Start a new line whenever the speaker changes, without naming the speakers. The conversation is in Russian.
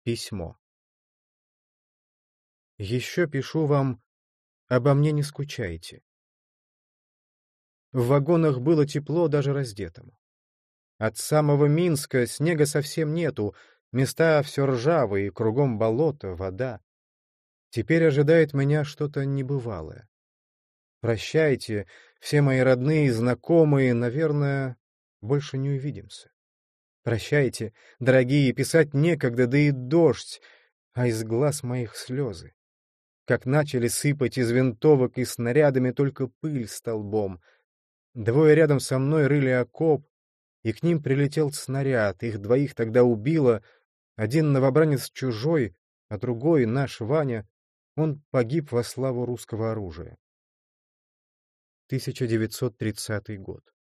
Письмо. Еще пишу вам, обо мне не скучайте. В вагонах было тепло даже раздетому. От самого Минска снега совсем нету, места все ржавые, кругом болото, вода. Теперь ожидает меня что-то небывалое. Прощайте, все мои родные и знакомые, наверное, больше не увидимся. Прощайте, дорогие, писать некогда, да и дождь, а из глаз моих слезы. Как начали сыпать из винтовок и снарядами только пыль столбом. Двое рядом со мной рыли окоп, и к ним прилетел снаряд, их двоих тогда убило, один новобранец чужой, а другой, наш Ваня, он погиб во славу русского оружия. 1930 год.